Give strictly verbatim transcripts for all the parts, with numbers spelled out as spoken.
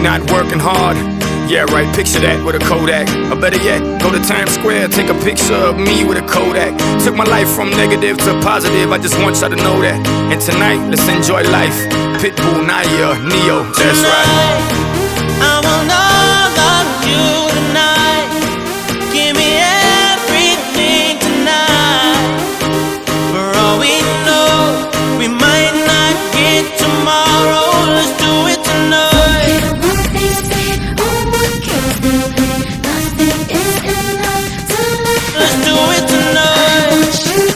not working hard. Yeah, right, picture that with a Kodak. Or better yet, go to Times Square, take a picture of me with a Kodak. Took my life from negative to positive, I just want y'all to know that. And tonight, let's enjoy life. Pitbull, Naya, Neo, that's right. I want all of you tonight. Give me everything tonight. For all we know, we might not get tomorrow. Let's do it tonight. Let's do it tonight.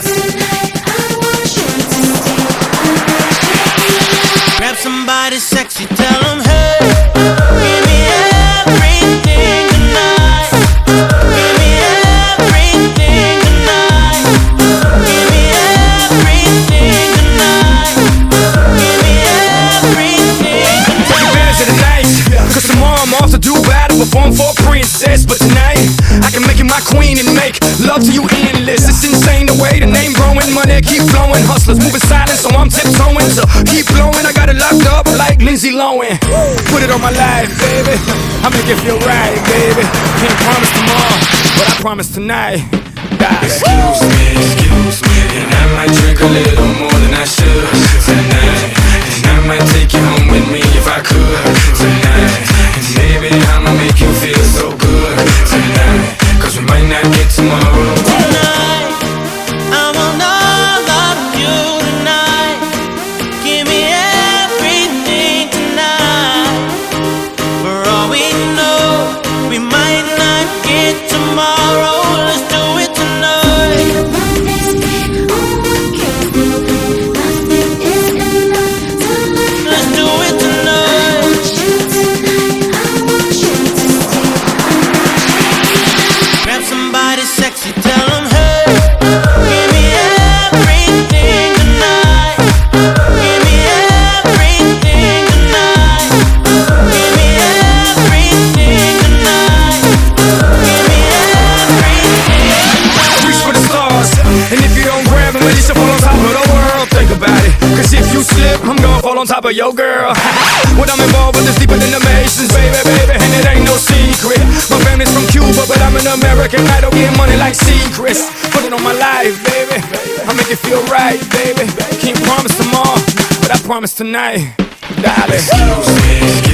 Grab somebody sexy, tell them hey. Give me everything tonight. Give me everything tonight. Give me everything tonight. Give me everything tonight. Take advantage of the night, cause tomorrow I'm off to do battle, perform for a princess. But tonight, I can make you my queen and make love to you endless. It's insane the way the name growing, money keep flowing. Hustlers moving silent, so I'm tiptoeing to keep blowing. I got it locked up like Lindsay Lohan. Put it on my life, baby. I make it feel right, baby. Can't promise tomorrow, but I promise tonight. Die. Excuse me, excuse me, and I might drink a little more than I should tonight. And I might take you home with me if I could tonight. And baby, I'ma make you feel so good tonight, cause we might not get tomorrow. Tonight, I want all of you tonight. Give me everything tonight. For all we know, we might not get tomorrow. Let's do it tonight. Let's do it tonight. Grab somebody sexy, tell them hey. Give me everything tonight. Give me everything tonight. Give me everything tonight. Give me everything. Reach for the stars, and if you don't grab them, at least you fall on top of the world. Think about it, cause if you slip, I'm gonna fall on top of your girl. What I'm involved with is deeper than the Masons, baby, baby, and it ain't no secret. My family's from Cuba, but I'm an American idol, getting money like secrets. Put it on my life, baby, I make it feel right, baby. Can't promise tomorrow, but I promise tonight, darling. Excuse me,